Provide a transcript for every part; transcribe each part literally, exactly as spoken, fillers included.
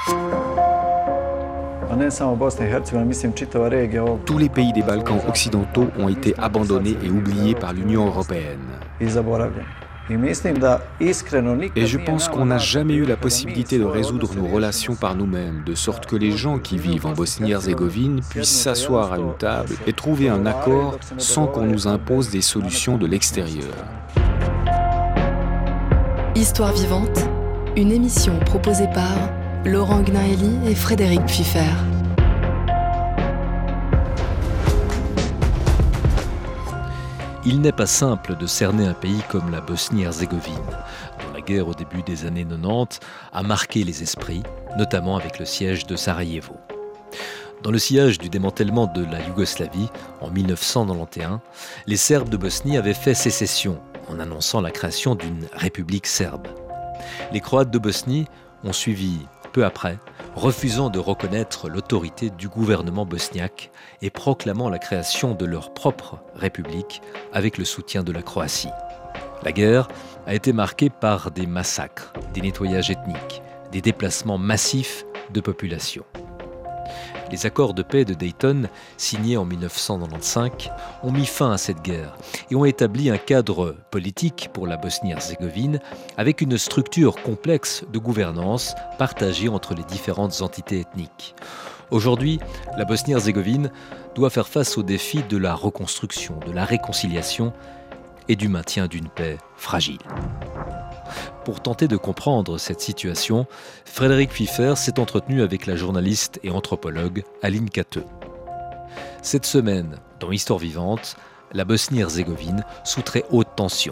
Tous les pays des Balkans occidentaux ont été abandonnés et oubliés par l'Union européenne. Et je pense qu'on n'a jamais eu la possibilité de résoudre nos relations par nous-mêmes, de sorte que les gens qui vivent en Bosnie-Herzégovine puissent s'asseoir à une table et trouver un accord sans qu'on nous impose des solutions de l'extérieur. Histoire vivante, une émission proposée par Laurent Gnaeli et Frédéric Pfiffer. Il n'est pas simple de cerner un pays comme la Bosnie-Herzégovine, dont la guerre au début des années quatre-vingt-dix a marqué les esprits, notamment avec le siège de Sarajevo. Dans le sillage du démantèlement de la Yougoslavie en mille neuf cent quatre-vingt-onze, les Serbes de Bosnie avaient fait sécession en annonçant la création d'une république serbe. Les Croates de Bosnie ont suivi peu après, refusant de reconnaître l'autorité du gouvernement bosniaque et proclamant la création de leur propre république avec le soutien de la Croatie. La guerre a été marquée par des massacres, des nettoyages ethniques, des déplacements massifs de population. Les accords de paix de Dayton, signés en mille neuf cent quatre-vingt-quinze, ont mis fin à cette guerre et ont établi un cadre politique pour la Bosnie-Herzégovine avec une structure complexe de gouvernance partagée entre les différentes entités ethniques. Aujourd'hui, la Bosnie-Herzégovine doit faire face aux défis de la reconstruction, de la réconciliation et du maintien d'une paix fragile. Pour tenter de comprendre cette situation, Frédéric Pfiffer s'est entretenu avec la journaliste et anthropologue Aline Cateux. Cette semaine, dans Histoire vivante, la Bosnie-Herzégovine sous très haute tension.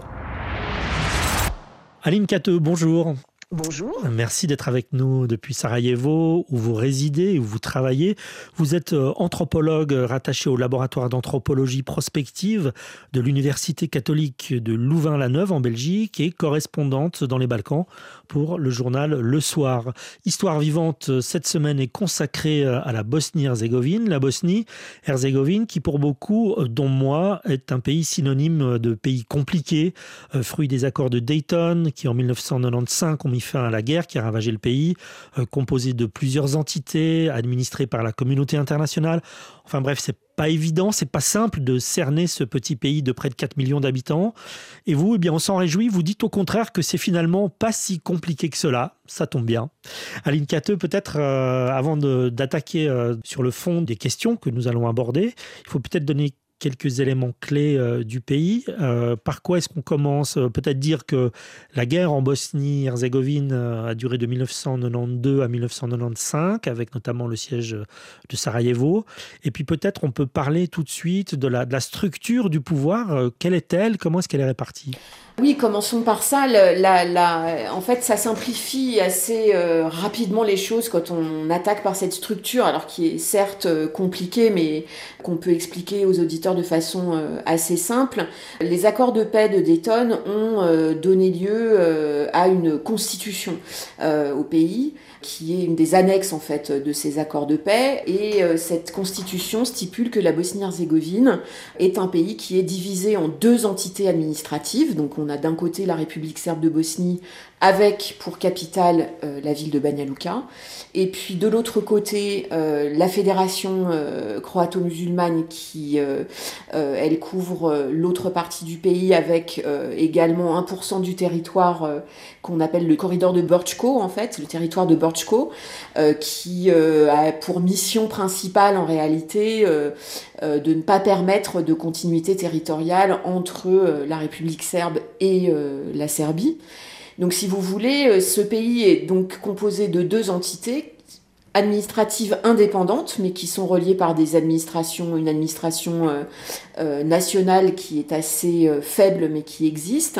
Aline Cateux, bonjour. Bonjour. Merci d'être avec nous depuis Sarajevo, où vous résidez, où vous travaillez. Vous êtes anthropologue rattaché au laboratoire d'anthropologie prospective de l'Université catholique de Louvain-la-Neuve en Belgique et correspondante dans les Balkans pour le journal Le Soir. Histoire vivante, cette semaine est consacrée à la Bosnie-Herzégovine. La Bosnie-Herzégovine qui pour beaucoup, dont moi, est un pays synonyme de pays compliqué, fruit des accords de Dayton qui en mille neuf cent quatre-vingt-quinze ont mis fin à la guerre qui a ravagé le pays, euh, composé de plusieurs entités administrées par la communauté internationale. Enfin bref, c'est pas évident, c'est pas simple de cerner ce petit pays de près de quatre millions d'habitants. Et vous, eh bien, on s'en réjouit. Vous dites au contraire que c'est finalement pas si compliqué que cela. Ça tombe bien. Aline Cateux, peut-être, euh, avant de, d'attaquer euh, sur le fond des questions que nous allons aborder, il faut peut-être donner quelques éléments clés euh, du pays. Euh, par quoi est-ce qu'on commence ? euh, Peut-être dire que la guerre en Bosnie-Herzégovine euh, a duré de mille neuf cent quatre-vingt-douze à mille neuf cent quatre-vingt-quinze, avec notamment le siège de Sarajevo. Et puis peut-être on peut parler tout de suite de la, de la structure du pouvoir. Euh, quelle est-elle ? Comment est-ce qu'elle est répartie ? Oui, commençons par ça. La, la, la, en fait, ça simplifie assez euh, rapidement les choses quand on attaque par cette structure, alors qui est certes euh, compliquée, mais qu'on peut expliquer aux auditeurs de façon euh, assez simple. Les accords de paix de Dayton ont euh, donné lieu euh, à une constitution euh, au pays, qui est une des annexes en fait de ces accords de paix, et euh, cette constitution stipule que la Bosnie-Herzégovine est un pays qui est divisé en deux entités administratives. Donc on a d'un côté la République serbe de Bosnie avec pour capitale euh, la ville de Banja Luka, et puis de l'autre côté euh, la fédération euh, croato-musulmane qui euh, euh, elle couvre euh, l'autre partie du pays avec euh, également un pour cent du territoire euh, qu'on appelle le corridor de Brčko, en fait, le territoire de Brčko, euh, qui euh, a pour mission principale en réalité euh, euh, de ne pas permettre de continuité territoriale entre euh, la République serbe et euh, la Serbie. Donc si vous voulez, ce pays est donc composé de deux entités administratives indépendantes, mais qui sont reliées par des administrations, une administration euh, euh, nationale qui est assez euh, faible, mais qui existe.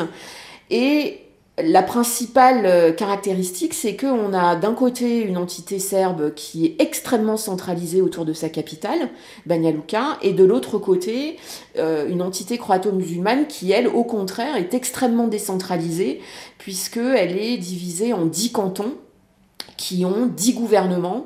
Et la principale caractéristique, c'est qu'on a d'un côté une entité serbe qui est extrêmement centralisée autour de sa capitale, Banja Luka, et de l'autre côté, euh, une entité croato-musulmane qui, elle, au contraire, est extrêmement décentralisée, puisqu'elle est divisée en dix cantons qui ont dix gouvernements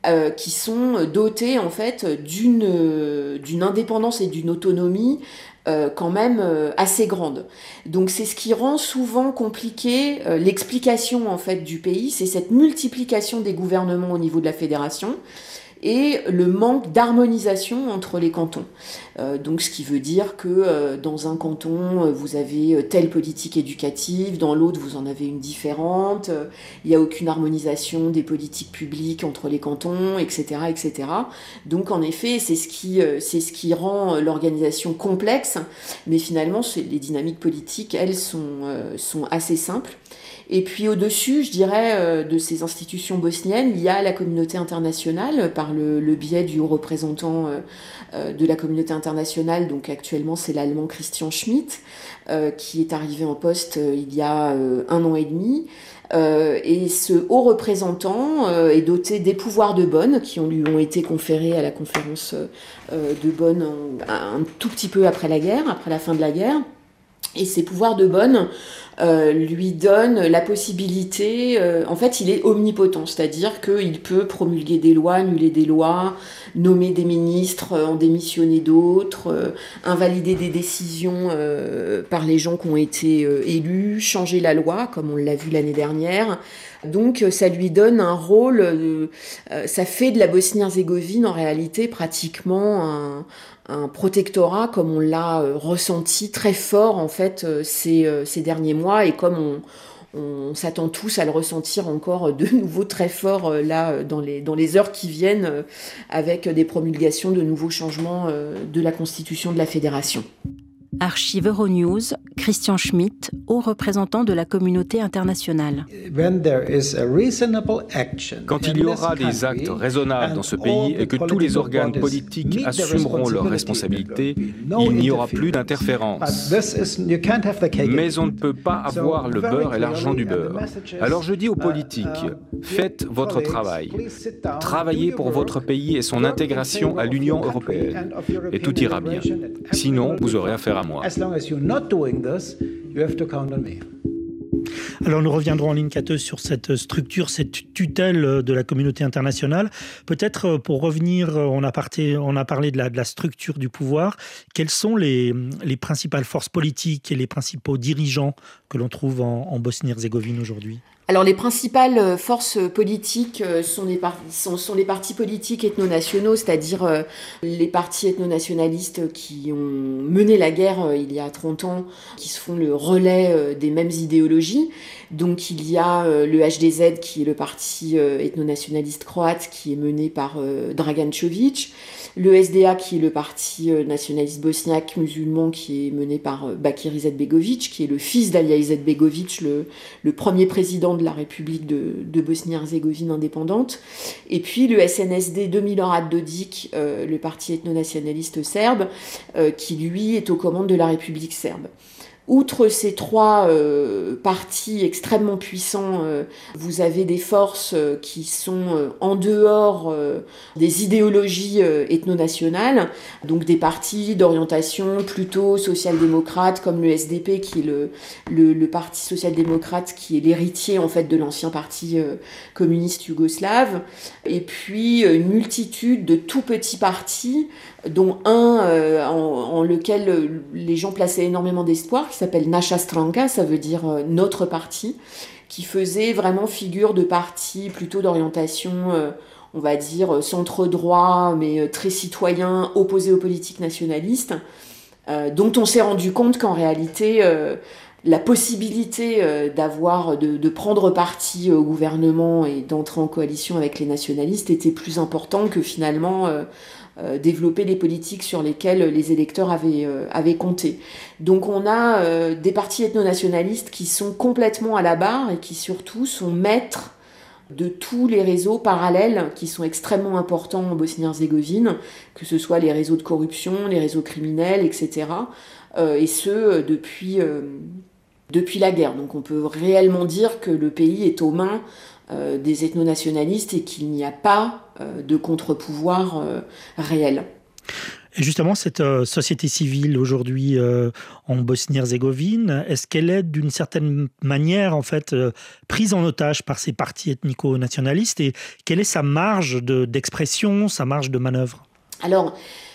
euh, qui sont dotés en fait d'une, euh, d'une indépendance et d'une autonomie euh, quand même euh, assez grande. Donc c'est ce qui rend souvent compliqué euh, l'explication en fait du pays, c'est cette multiplication des gouvernements au niveau de la fédération et le manque d'harmonisation entre les cantons. Euh, donc ce qui veut dire que euh, dans un canton, euh, vous avez telle politique éducative, dans l'autre, vous en avez une différente, euh, il n'y a aucune harmonisation des politiques publiques entre les cantons, et cetera, et cetera. Donc en effet, c'est ce qui, euh, c'est ce qui rend l'organisation complexe, mais finalement, les dynamiques politiques, elles, sont, euh, sont assez simples. Et puis au-dessus, je dirais, euh, de ces institutions bosniennes, il y a la communauté internationale par le, le biais du haut représentant euh, euh, de la communauté internationale. Donc actuellement, c'est l'Allemand Christian Schmitt, euh, qui est arrivé en poste euh, il y a euh, un an et demi. Euh, et ce haut représentant euh, est doté des pouvoirs de Bonn qui ont, lui ont été conférés à la conférence euh, de Bonn en, un tout petit peu après la guerre, après la fin de la guerre. Et ces pouvoirs de Bonn euh, lui donnent la possibilité, euh, en fait il est omnipotent, c'est-à-dire qu'il peut promulguer des lois, annuler des lois, nommer des ministres, euh, en démissionner d'autres, euh, invalider des décisions euh, par les gens qui ont été euh, élus, changer la loi comme on l'a vu l'année dernière. Donc ça lui donne un rôle, euh, ça fait de la Bosnie-Herzégovine en réalité pratiquement un, un protectorat comme on l'a euh, ressenti très fort en fait euh, ces, euh, ces derniers mois et comme on, on s'attend tous à le ressentir encore de nouveau très fort euh, là dans les, dans les heures qui viennent euh, avec des promulgations de nouveaux changements euh, de la constitution de la fédération. Archive Euronews, Christian Schmitt, haut représentant de la communauté internationale. Quand il y aura des actes raisonnables dans ce pays et que tous les organes politiques assumeront leurs responsabilités, il n'y aura plus d'interférence. Mais on ne peut pas avoir le beurre et l'argent du beurre. Alors je dis aux politiques, faites votre travail. Travaillez pour votre pays et son intégration à l'Union européenne. Et tout ira bien. Sinon, vous aurez affaire à moi. Alors nous reviendrons en ligne quêteuse sur cette structure, cette tutelle de la communauté internationale. Peut-être pour revenir, on a, parté, on a parlé de la, de la structure du pouvoir. Quelles sont les, les principales forces politiques et les principaux dirigeants que l'on trouve en, en Bosnie-Herzégovine aujourd'hui ? Alors les principales forces politiques sont les, par- sont, sont les partis politiques ethno-nationaux, c'est-à-dire euh, les partis ethno-nationalistes qui ont mené la guerre euh, il y a trente ans, qui se font le relais euh, des mêmes idéologies. Donc il y a euh, le H D Z qui est le parti euh, ethno-nationaliste croate qui est mené par euh, Dragan Čović, le S D A qui est le parti euh, nationaliste bosniaque musulman qui est mené par euh, Bakir Izetbegović, qui est le fils d'Alija Izetbegović, le, le premier président de la République de, de Bosnie-Herzégovine indépendante, et puis le S N S D de Milorad Dodik, euh, le parti ethno-nationaliste serbe, euh, qui lui est aux commandes de la République serbe. Outre ces trois euh, partis extrêmement puissants, euh, vous avez des forces euh, qui sont euh, en dehors euh, des idéologies euh, ethno-nationales, donc des partis d'orientation plutôt social-démocrate comme le S D P qui est le, le, le parti social-démocrate qui est l'héritier en fait de l'ancien parti euh, communiste yougoslave, et puis euh, une multitude de tout petits partis dont un euh, en, en lequel les gens plaçaient énormément d'espoir, qui s'appelle Naša Stranka, ça veut dire euh, notre parti, qui faisait vraiment figure de parti plutôt d'orientation, euh, on va dire, centre-droit, mais euh, très citoyen, opposé aux politiques nationalistes, euh, dont on s'est rendu compte qu'en réalité, euh, la possibilité euh, d'avoir, de, de prendre parti au gouvernement et d'entrer en coalition avec les nationalistes était plus important que finalement... Euh, Euh, développer les politiques sur lesquelles les électeurs avaient, euh, avaient compté. Donc on a euh, des partis ethno-nationalistes qui sont complètement à la barre et qui surtout sont maîtres de tous les réseaux parallèles qui sont extrêmement importants en Bosnie-Herzégovine, que ce soit les réseaux de corruption, les réseaux criminels, et cetera. Euh, et ce, depuis, euh, depuis la guerre. Donc on peut réellement dire que le pays est aux mains euh, des ethno-nationalistes et qu'il n'y a pas euh, de contre-pouvoir euh, réel. Et justement, cette euh, société civile aujourd'hui euh, en Bosnie-Herzégovine, est-ce qu'elle est d'une certaine manière en fait euh, prise en otage par ces partis ethnico-nationalistes et quelle est sa marge de, d'expression, sa marge de manœuvre ? Alors,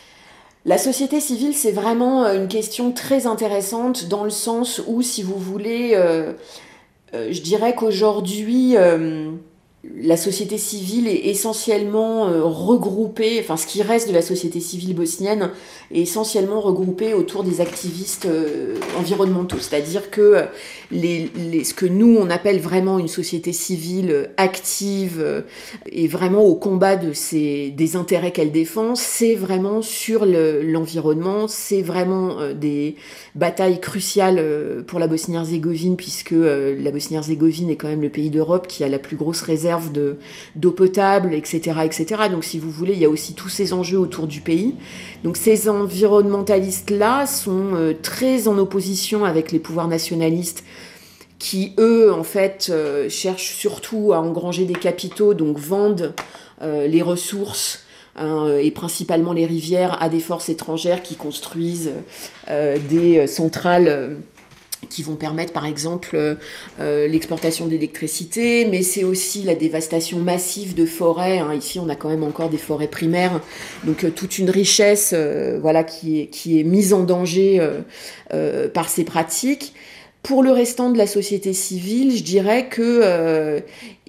la société civile, c'est vraiment une question très intéressante dans le sens où, si vous voulez, euh, euh, je dirais qu'aujourd'hui, euh, la société civile est essentiellement euh, regroupée, enfin ce qui reste de la société civile bosnienne est essentiellement regroupée autour des activistes euh, environnementaux. C'est-à-dire que les, les, ce que nous on appelle vraiment une société civile active euh, et vraiment au combat de ses, des intérêts qu'elle défend, c'est vraiment sur le, l'environnement, c'est vraiment euh, des batailles cruciales euh, pour la Bosnie-Herzégovine puisque euh, la Bosnie-Herzégovine est quand même le pays d'Europe qui a la plus grosse réserve De, d'eau potable, et cetera, et cetera. Donc, si vous voulez, il y a aussi tous ces enjeux autour du pays. Donc, ces environnementalistes-là sont euh, très en opposition avec les pouvoirs nationalistes qui, eux, en fait, euh, cherchent surtout à engranger des capitaux, donc vendent euh, les ressources hein, et principalement les rivières à des forces étrangères qui construisent euh, des centrales euh, qui vont permettre par exemple euh, l'exportation d'électricité, mais c'est aussi la dévastation massive de forêts. Hein. Ici, on a quand même encore des forêts primaires, donc euh, toute une richesse euh, voilà, qui est, qui est mise en danger euh, euh, par ces pratiques. Pour le restant de la société civile, je dirais que euh,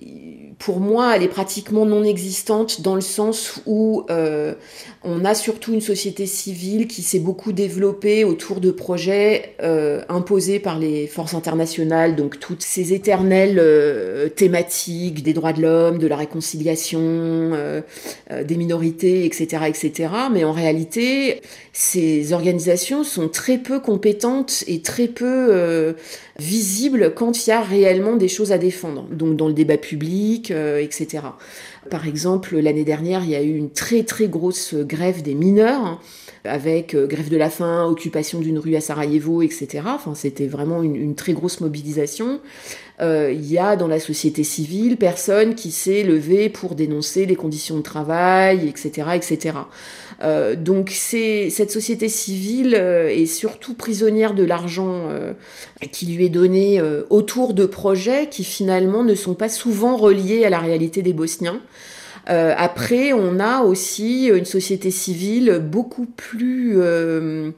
pour moi, elle est pratiquement non existante dans le sens où euh, on a surtout une société civile qui s'est beaucoup développée autour de projets euh, imposés par les forces internationales, donc toutes ces éternelles euh, thématiques des droits de l'homme, de la réconciliation, euh, euh, des minorités, et cetera, et cetera. Mais en réalité, ces organisations sont très peu compétentes et très peu euh, visibles quand il y a réellement des choses à défendre, donc dans le débat public, euh, et cetera. Par exemple, l'année dernière, il y a eu une très très grosse grève des mineurs, hein, avec euh, grève de la faim, occupation d'une rue à Sarajevo, et cetera. Enfin, c'était vraiment une, une très grosse mobilisation. Euh, il y a dans la société civile personne qui s'est levée pour dénoncer les conditions de travail, et cetera, et cetera. Euh, donc c'est, cette société civile euh, est surtout prisonnière de l'argent euh, qui lui est donné euh, autour de projets qui finalement ne sont pas souvent reliés à la réalité des Bosniens. Euh, après, on a aussi une société civile beaucoup plus euh,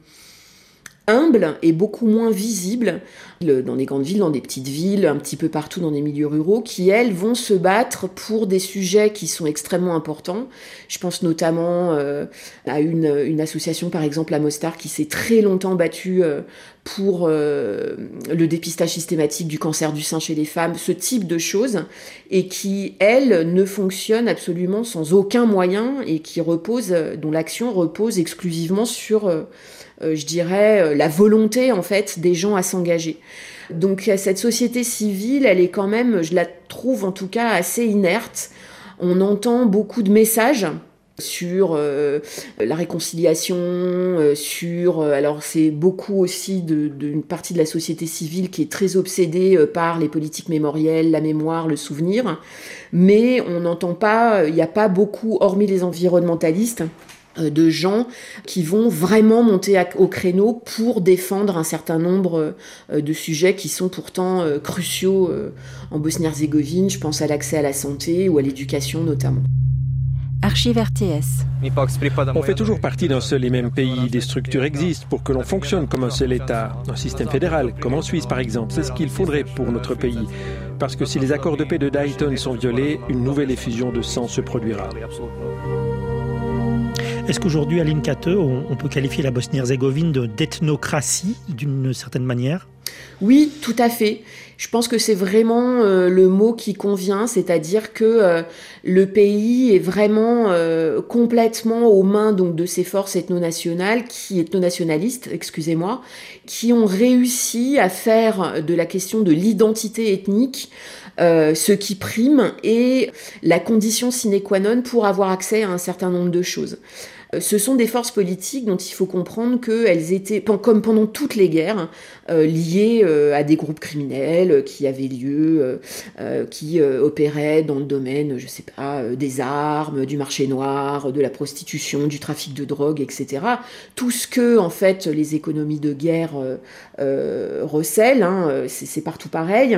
humble et beaucoup moins visible dans des grandes villes, dans des petites villes, un petit peu partout dans des milieux ruraux, qui, elles, vont se battre pour des sujets qui sont extrêmement importants. Je pense notamment euh, à une, une association, par exemple, à Mostar, qui s'est très longtemps battue euh, pour euh, le dépistage systématique du cancer du sein chez les femmes, ce type de choses, et qui, elle, ne fonctionne absolument sans aucun moyen et qui repose, dont l'action repose exclusivement sur... Euh, Euh, je dirais, la volonté, en fait, des gens à s'engager. Donc, cette société civile, elle est quand même, je la trouve en tout cas assez inerte. On entend beaucoup de messages sur euh, la réconciliation, euh, sur... Euh, alors, c'est beaucoup aussi de, d'une partie de la société civile qui est très obsédée euh, par les politiques mémorielles, la mémoire, le souvenir. Mais on n'entend pas, il n'y a pas beaucoup, hormis les environnementalistes, de gens qui vont vraiment monter au créneau pour défendre un certain nombre de sujets qui sont pourtant cruciaux en Bosnie-Herzégovine. Je pense à l'accès à la santé ou à l'éducation notamment. Archive R T S. On fait toujours partie d'un seul et même pays. Des structures existent pour que l'on fonctionne comme un seul État. Un système fédéral, comme en Suisse par exemple. C'est ce qu'il faudrait pour notre pays. Parce que si les accords de paix de Dayton sont violés, une nouvelle effusion de sang se produira. Est-ce qu'aujourd'hui, Aline Katö, on peut qualifier la Bosnie-Herzégovine d'ethnocratie d'une certaine manière ? Oui, tout à fait. Je pense que c'est vraiment euh, le mot qui convient, c'est-à-dire que euh, le pays est vraiment euh, complètement aux mains donc de ces forces ethno-nationales, qui ethno-nationalistes, excusez-moi, qui ont réussi à faire de la question de l'identité ethnique euh, ce qui prime et la condition sine qua non pour avoir accès à un certain nombre de choses. Ce sont des forces politiques dont il faut comprendre qu'elles étaient, comme pendant toutes les guerres, euh, liées euh, à des groupes criminels qui avaient lieu, euh, euh, qui euh, opéraient dans le domaine, je sais pas, euh, des armes, du marché noir, de la prostitution, du trafic de drogue, et cetera. Tout ce que, en fait, les économies de guerre euh, euh, recèlent, hein, c'est, c'est partout pareil.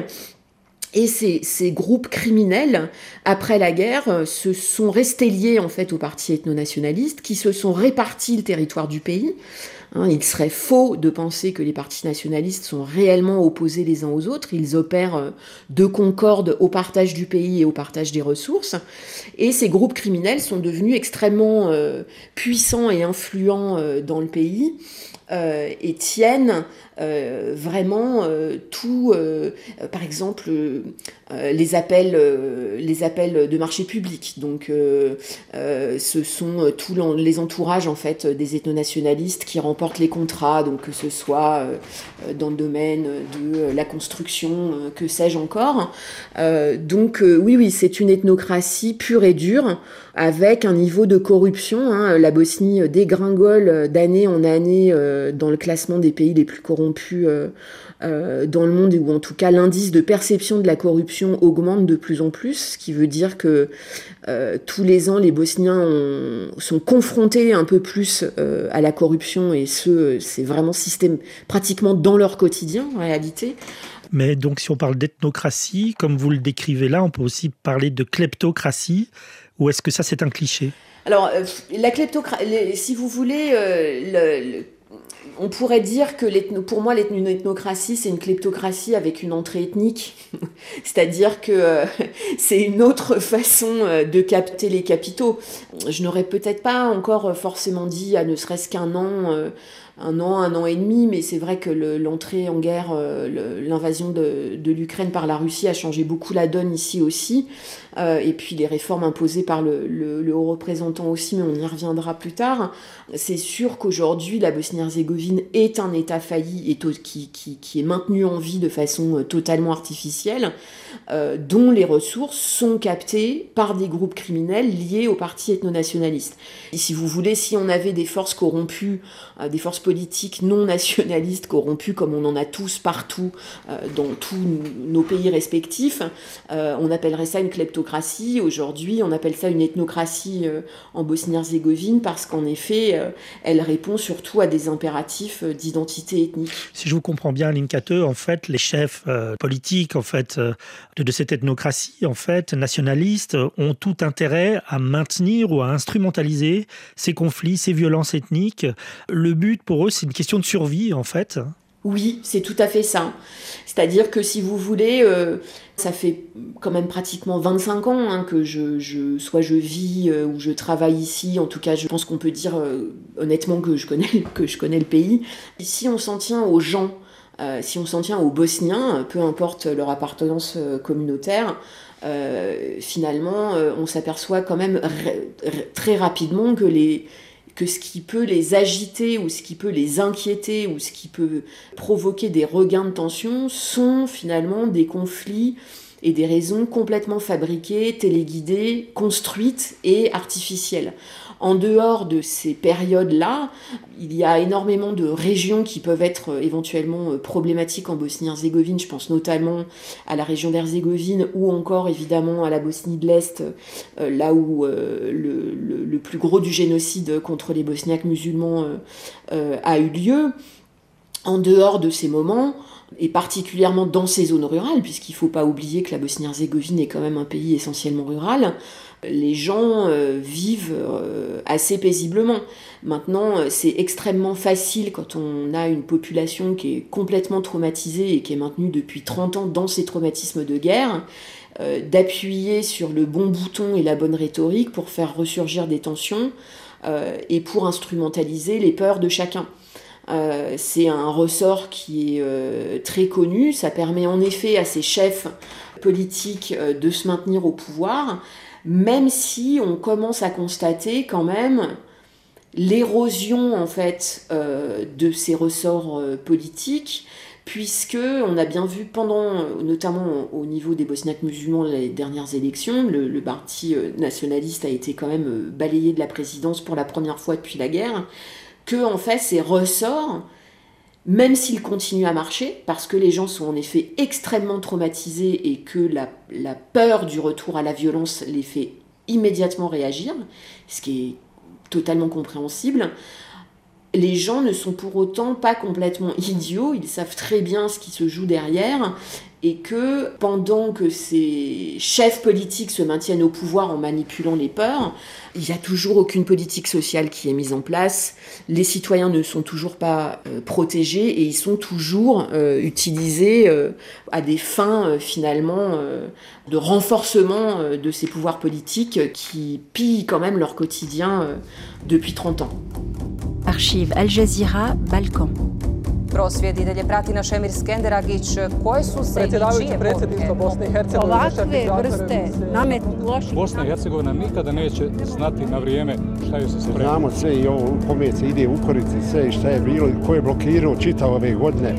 Et ces, ces groupes criminels, après la guerre, se sont restés liés en fait aux partis ethno-nationalistes qui se sont répartis le territoire du pays. Hein, il serait faux de penser que les partis nationalistes sont réellement opposés les uns aux autres. Ils opèrent de concorde au partage du pays et au partage des ressources. Et ces groupes criminels sont devenus extrêmement euh, puissants et influents euh, dans le pays. Euh, et tiennent euh, vraiment euh, tout, euh, euh, par exemple, euh, les appels, euh, les appels de marché public. Donc, euh, euh, ce sont tous les entourages en fait des ethno-nationalistes qui remportent les contrats, donc que ce soit euh, dans le domaine de la construction, euh, que sais-je encore. Euh, donc, euh, oui, oui, c'est une ethnocratie pure et dure, avec un niveau de corruption. Hein. La Bosnie dégringole d'année en année euh, dans le classement des pays les plus corrompus euh, euh, dans le monde, ou en tout cas l'indice de perception de la corruption augmente de plus en plus, ce qui veut dire que euh, tous les ans les Bosniens ont, sont confrontés un peu plus euh, à la corruption, et ce, c'est vraiment système, pratiquement dans leur quotidien en réalité. Mais donc si on parle d'ethnocratie, comme vous le décrivez là, on peut aussi parler de kleptocratie, ou est-ce que ça c'est un cliché ? Alors, euh, la kleptocratie, si vous voulez, euh, le, le, on pourrait dire que l'ethno, pour moi, une ethnocratie, c'est une kleptocratie avec une entrée ethnique. C'est-à-dire que euh, c'est une autre façon euh, de capter les capitaux. Je n'aurais peut-être pas encore forcément dit, à ne serait-ce qu'un an, euh, un an, un an et demi, mais c'est vrai que le, l'entrée en guerre, euh, le, l'invasion de, de l'Ukraine par la Russie a changé beaucoup la donne ici aussi. Euh, et puis les réformes imposées par le, le, le haut représentant aussi, mais on y reviendra plus tard. C'est sûr qu'aujourd'hui, la Bosnie-Herzégovine est un État failli et to- qui, qui, qui est maintenu en vie de façon totalement artificielle, euh, dont les ressources sont captées par des groupes criminels liés aux partis ethno-nationalistes. Et si vous voulez, si on avait des forces corrompues, euh, des forces politiques non nationalistes corrompues, comme on en a tous partout euh, dans tous nos pays respectifs, euh, on appellerait ça une kleptocratie. Aujourd'hui, on appelle ça une ethnocratie euh, en Bosnie-Herzégovine, parce qu'en effet, euh, elle répond surtout à des impératifs euh, d'identité ethnique. Si je vous comprends bien, Aline Cateux, en fait, les chefs euh, politiques en fait, euh, de, de cette ethnocratie en fait, nationaliste euh, ont tout intérêt à maintenir ou à instrumentaliser ces conflits, ces violences ethniques. Le but pour eux, c'est une question de survie, en fait. Oui, c'est tout à fait ça. C'est-à-dire que si vous voulez, euh, ça fait quand même pratiquement vingt-cinq ans hein, que je, je, soit je vis euh, ou je travaille ici. En tout cas, je pense qu'on peut dire euh, honnêtement que je connais, que je connais le pays. Et si on s'en tient aux gens, euh, si on s'en tient aux Bosniens, peu importe leur appartenance euh, communautaire, euh, finalement, euh, on s'aperçoit quand même r- r- très rapidement que les que ce qui peut les agiter ou ce qui peut les inquiéter ou ce qui peut provoquer des regains de tension sont finalement des conflits et des raisons complètement fabriquées, téléguidées, construites et artificielles. En dehors de ces périodes-là, il y a énormément de régions qui peuvent être éventuellement problématiques en Bosnie-Herzégovine. Je pense notamment à la région d'Herzégovine ou encore évidemment à la Bosnie de l'Est, là où le, le, le plus gros du génocide contre les Bosniaques musulmans a eu lieu. En dehors de ces moments, et particulièrement dans ces zones rurales, puisqu'il ne faut pas oublier que la Bosnie-Herzégovine est quand même un pays essentiellement rural, les gens euh, vivent euh, assez paisiblement. Maintenant, c'est extrêmement facile quand on a une population qui est complètement traumatisée et qui est maintenue depuis trente ans dans ces traumatismes de guerre, euh, d'appuyer sur le bon bouton et la bonne rhétorique pour faire ressurgir des tensions euh, et pour instrumentaliser les peurs de chacun. Euh, c'est un ressort qui est euh, très connu. Ça permet en effet à ces chefs politiques euh, de se maintenir au pouvoir, même si on commence à constater quand même l'érosion en fait euh, de ces ressorts euh, politiques, puisque on a bien vu pendant, notamment au niveau des Bosniaques musulmans, les dernières élections, le, le parti nationaliste a été quand même balayé de la présidence pour la première fois depuis la guerre, que en fait ces ressorts, même s'ils continuent à marcher, parce que les gens sont en effet extrêmement traumatisés et que la, la peur du retour à la violence les fait immédiatement réagir, ce qui est totalement compréhensible, les gens ne sont pour autant pas complètement idiots, ils savent très bien ce qui se joue derrière, et que pendant que ces chefs politiques se maintiennent au pouvoir en manipulant les peurs, il n'y a toujours aucune politique sociale qui est mise en place, les citoyens ne sont toujours pas euh, protégés, et ils sont toujours euh, utilisés euh, à des fins euh, finalement euh, de renforcement euh, de ces pouvoirs politiques qui pillent quand même leur quotidien euh, depuis trente ans. Archive Al Jazeera, Balkan. Prosvjed i dalje prati naš emir Skenderagić. Koje su se i čije poruke? Ovakve vrste nametnih loših... Bosna i Hercegovina nikada neće znati na vrijeme šta joj se sprema. Znamo sve i ovo u kome se ide u korici, sve i šta je bilo i ko je blokirao čitave ove godine.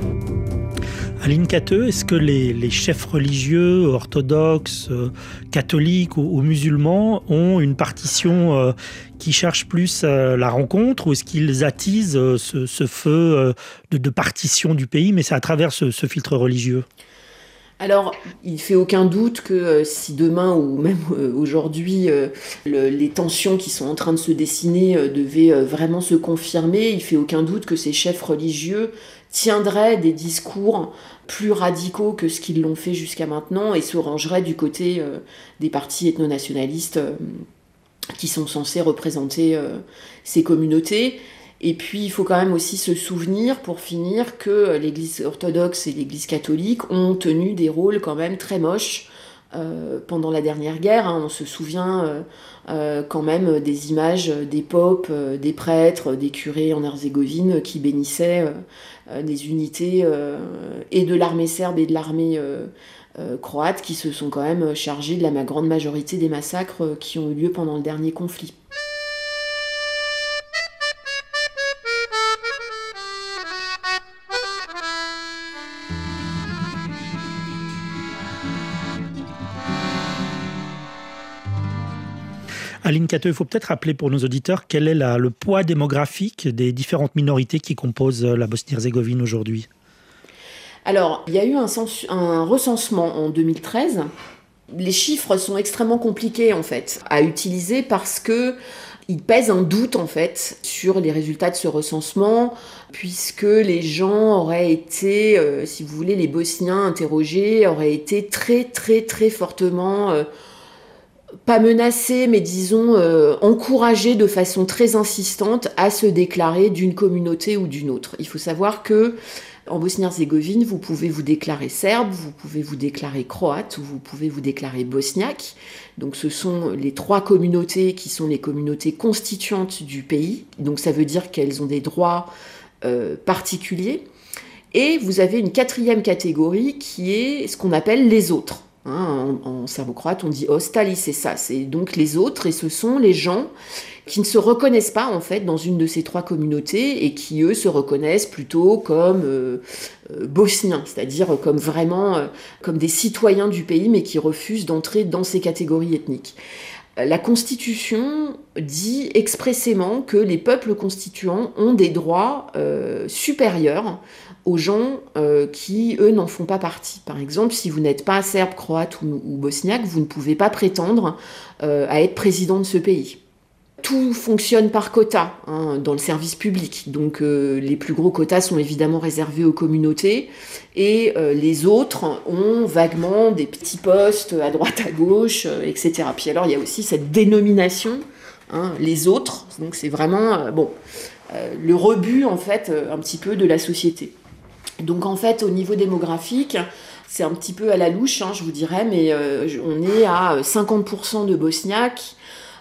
Aline Cateux, est-ce que les, les chefs religieux, orthodoxes, euh, catholiques ou, ou musulmans ont une partition euh, qui cherche plus euh, la rencontre, ou est-ce qu'ils attisent euh, ce, ce feu euh, de, de partition du pays, mais c'est à travers ce, ce filtre religieux ? Alors, il ne fait aucun doute que euh, si demain ou même euh, aujourd'hui, euh, le, les tensions qui sont en train de se dessiner euh, devaient euh, vraiment se confirmer, il ne fait aucun doute que ces chefs religieux tiendraient des discours plus radicaux que ce qu'ils l'ont fait jusqu'à maintenant et se rangeraient du côté euh, des partis ethno-nationalistes euh, qui sont censés représenter euh, ces communautés. Et puis, il faut quand même aussi se souvenir, pour finir, que l'Église orthodoxe et l'Église catholique ont tenu des rôles quand même très moches euh, pendant la dernière guerre. Hein. On se souvient euh, euh, quand même des images des popes, euh, des prêtres, des curés en Herzégovine qui bénissaient euh, des unités euh, et de l'armée serbe et de l'armée euh, euh, croate qui se sont quand même chargés de la grande majorité des massacres euh, qui ont eu lieu pendant le dernier conflit. Aline Cateux, il faut peut-être rappeler pour nos auditeurs quel est la, le poids démographique des différentes minorités qui composent la Bosnie-Herzégovine aujourd'hui. Alors, il y a eu un, sens, un recensement en deux mille treize. Les chiffres sont extrêmement compliqués en fait à utiliser parce que il pèse un doute en fait sur les résultats de ce recensement, puisque les gens auraient été, euh, si vous voulez, les Bosniens interrogés auraient été très très très fortement euh, pas menacés, mais disons euh, encouragés de façon très insistante à se déclarer d'une communauté ou d'une autre. Il faut savoir que en Bosnie-Herzégovine, vous pouvez vous déclarer serbe, vous pouvez vous déclarer croate, ou vous pouvez vous déclarer bosniaque. Donc ce sont les trois communautés qui sont les communautés constituantes du pays. Donc ça veut dire qu'elles ont des droits euh, particuliers. Et vous avez une quatrième catégorie qui est ce qu'on appelle les autres. Hein, en, en serbo-croate, on dit ostali, c'est ça. C'est donc les autres, et ce sont les gens qui ne se reconnaissent pas en fait dans une de ces trois communautés et qui eux se reconnaissent plutôt comme euh, euh, bosniens, c'est-à-dire comme vraiment euh, comme des citoyens du pays, mais qui refusent d'entrer dans ces catégories ethniques. La Constitution dit expressément que les peuples constituants ont des droits euh, supérieurs aux gens euh, qui, eux, n'en font pas partie. Par exemple, si vous n'êtes pas serbe, croate ou, ou bosniaque, vous ne pouvez pas prétendre euh, à être président de ce pays. Tout fonctionne par quota hein, dans le service public. Donc euh, les plus gros quotas sont évidemment réservés aux communautés et euh, les autres ont vaguement des petits postes à droite à gauche, euh, et cetera. Puis alors il y a aussi cette dénomination, hein, les autres. Donc c'est vraiment euh, bon, euh, le rebut en fait euh, un petit peu de la société. Donc en fait au niveau démographique, c'est un petit peu à la louche, hein, je vous dirais, mais euh, on est à cinquante pour cent de Bosniaques,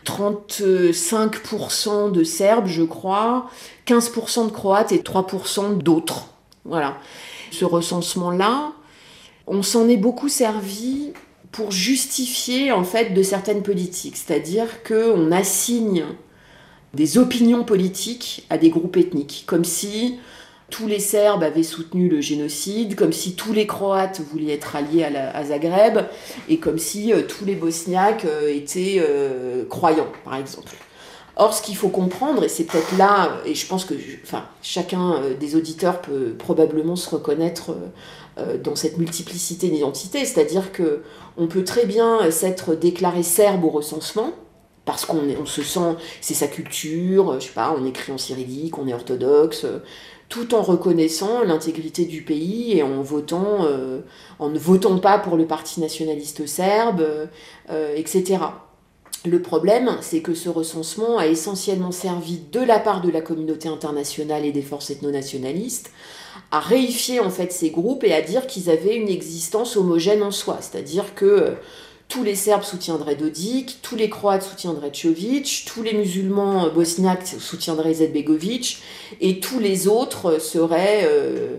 trente-cinq pour cent de Serbes, je crois, quinze pour cent de Croates et trois pour cent d'autres. Voilà. Ce recensement-là, on s'en est beaucoup servi pour justifier en fait de certaines politiques, c'est-à-dire qu'on assigne des opinions politiques à des groupes ethniques, comme si tous les Serbes avaient soutenu le génocide, comme si tous les Croates voulaient être alliés à, la, à Zagreb, et comme si euh, tous les Bosniaques euh, étaient euh, croyants, par exemple. Or, ce qu'il faut comprendre, et c'est peut-être là, et je pense que enfin, chacun euh, des auditeurs peut probablement se reconnaître euh, dans cette multiplicité d'identités, c'est-à-dire qu'on peut très bien s'être déclaré serbe au recensement, parce qu'on on se sent, c'est sa culture, je sais pas, on écrit en cyrillique, on est orthodoxe, tout en reconnaissant l'intégrité du pays et en votant, euh, en ne votant pas pour le parti nationaliste serbe, euh, et cetera. Le problème, c'est que ce recensement a essentiellement servi de la part de la communauté internationale et des forces ethno-nationalistes à réifier en fait ces groupes et à dire qu'ils avaient une existence homogène en soi, c'est-à-dire que euh, tous les Serbes soutiendraient Dodik, tous les Croates soutiendraient Čović, tous les musulmans bosniaques soutiendraient Izetbegović, et tous les autres seraient euh,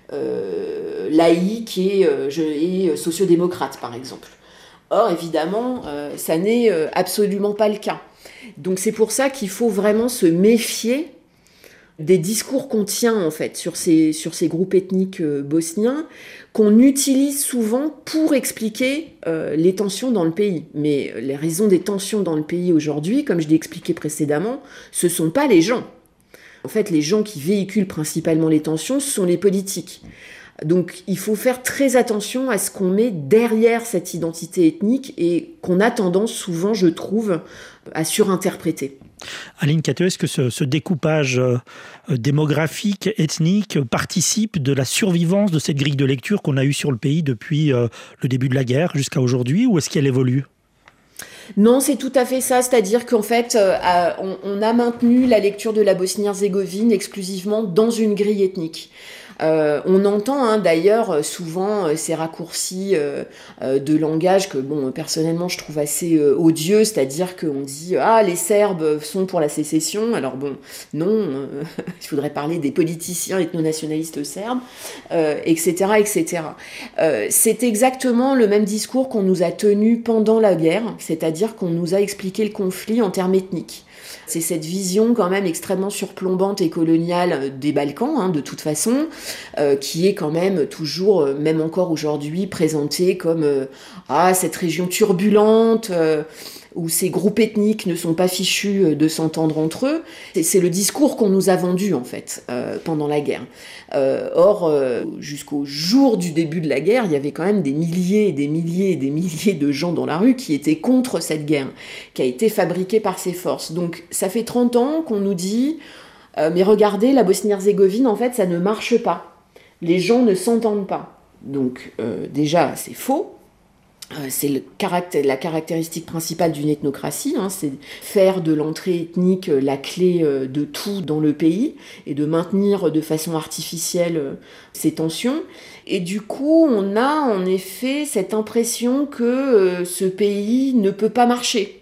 euh, laïcs et, euh, et sociodémocrates, par exemple. Or, évidemment, euh, ça n'est euh, absolument pas le cas. Donc c'est pour ça qu'il faut vraiment se méfier des discours qu'on tient en fait sur ces, sur ces groupes ethniques euh, bosniens, qu'on utilise souvent pour expliquer euh, les tensions dans le pays. Mais les raisons des tensions dans le pays aujourd'hui, comme je l'ai expliqué précédemment, ce ne sont pas les gens. En fait, les gens qui véhiculent principalement les tensions, ce sont les politiques. Donc il faut faire très attention à ce qu'on met derrière cette identité ethnique et qu'on a tendance souvent, je trouve, à surinterpréter. Aline Cateux, est-ce que ce, ce découpage euh, démographique, ethnique, participe de la survivance de cette grille de lecture qu'on a eue sur le pays depuis euh, le début de la guerre jusqu'à aujourd'hui, ou est-ce qu'elle évolue ? Non, c'est tout à fait ça, c'est-à-dire qu'en fait, euh, on, on a maintenu la lecture de la Bosnie-Herzégovine exclusivement dans une grille ethnique. Euh, on entend hein, d'ailleurs souvent euh, ces raccourcis euh, euh, de langage que bon personnellement je trouve assez euh, odieux, c'est-à-dire qu'on dit ah les Serbes sont pour la sécession, alors bon non, euh, il faudrait parler des politiciens ethno-nationalistes serbes, euh, et cetera et cetera. Euh, c'est exactement le même discours qu'on nous a tenu pendant la guerre, c'est-à-dire qu'on nous a expliqué le conflit en termes ethniques. C'est cette vision quand même extrêmement surplombante et coloniale des Balkans, hein, de toute façon, euh, qui est quand même toujours, euh, même encore aujourd'hui, présentée comme euh, ah, cette région turbulente, euh, où ces groupes ethniques ne sont pas fichus de s'entendre entre eux. C'est, c'est le discours qu'on nous a vendu, en fait, euh, pendant la guerre. Euh, or, euh, jusqu'au jour du début de la guerre, il y avait quand même des milliers et des milliers et des milliers de gens dans la rue qui étaient contre cette guerre, qui a été fabriquée par ces forces. Donc, ça fait trente ans qu'on nous dit euh, « Mais regardez, la Bosnie-Herzégovine, en fait, ça ne marche pas. Les gens ne s'entendent pas. » Donc, euh, déjà, c'est faux. C'est le caractère, la caractéristique principale d'une ethnocratie, hein, c'est faire de l'entrée ethnique la clé de tout dans le pays et de maintenir de façon artificielle ces tensions. Et du coup, on a en effet cette impression que euh, ce pays ne peut pas marcher,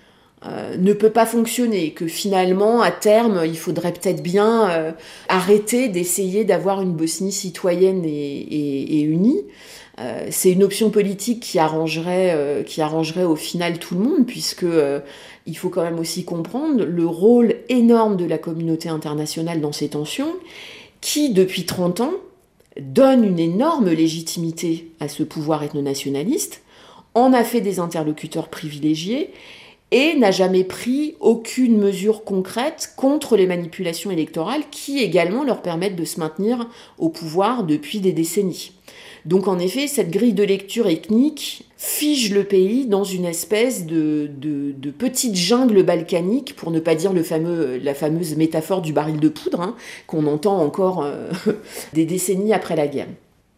euh, ne peut pas fonctionner, que finalement, à terme, il faudrait peut-être bien euh, arrêter d'essayer d'avoir une Bosnie citoyenne et, et, et unie. Euh, c'est une option politique qui arrangerait, euh, qui arrangerait au final tout le monde, puisque euh, il faut quand même aussi comprendre le rôle énorme de la communauté internationale dans ces tensions, qui, depuis trente ans, donne une énorme légitimité à ce pouvoir ethno-nationaliste, en a fait des interlocuteurs privilégiés, et n'a jamais pris aucune mesure concrète contre les manipulations électorales qui également leur permettent de se maintenir au pouvoir depuis des décennies. Donc en effet, cette grille de lecture ethnique fige le pays dans une espèce de, de, de petite jungle balkanique, pour ne pas dire le fameux, la fameuse métaphore du baril de poudre, hein, qu'on entend encore euh, des décennies après la guerre.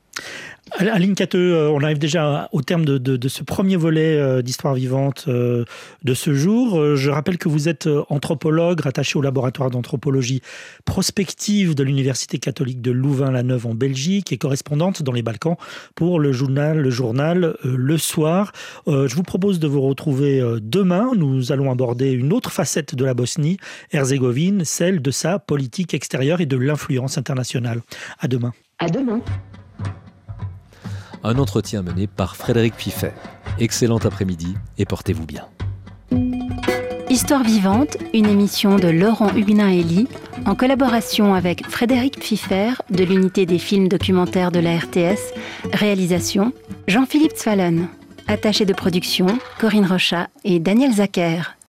Aline Cateux, on arrive déjà au terme de, de, de ce premier volet d'Histoire vivante de ce jour. Je rappelle que vous êtes anthropologue rattaché au laboratoire d'anthropologie prospective de l'Université catholique de Louvain-la-Neuve en Belgique et correspondante dans les Balkans pour le journal, le journal Le Soir. Je vous propose de vous retrouver demain. Nous allons aborder une autre facette de la Bosnie-Herzégovine, celle de sa politique extérieure et de l'influence internationale. À demain. À demain. Un entretien mené par Frédéric Pfiffer. Excellent après-midi et portez-vous bien. Histoire vivante, une émission de Laurent Huguenin-Elie, en collaboration avec Frédéric Pfiffer de l'unité des films documentaires de la R T S, réalisation Jean-Philippe Zwallen, attaché de production Corinne Rochat et Daniel Zacher.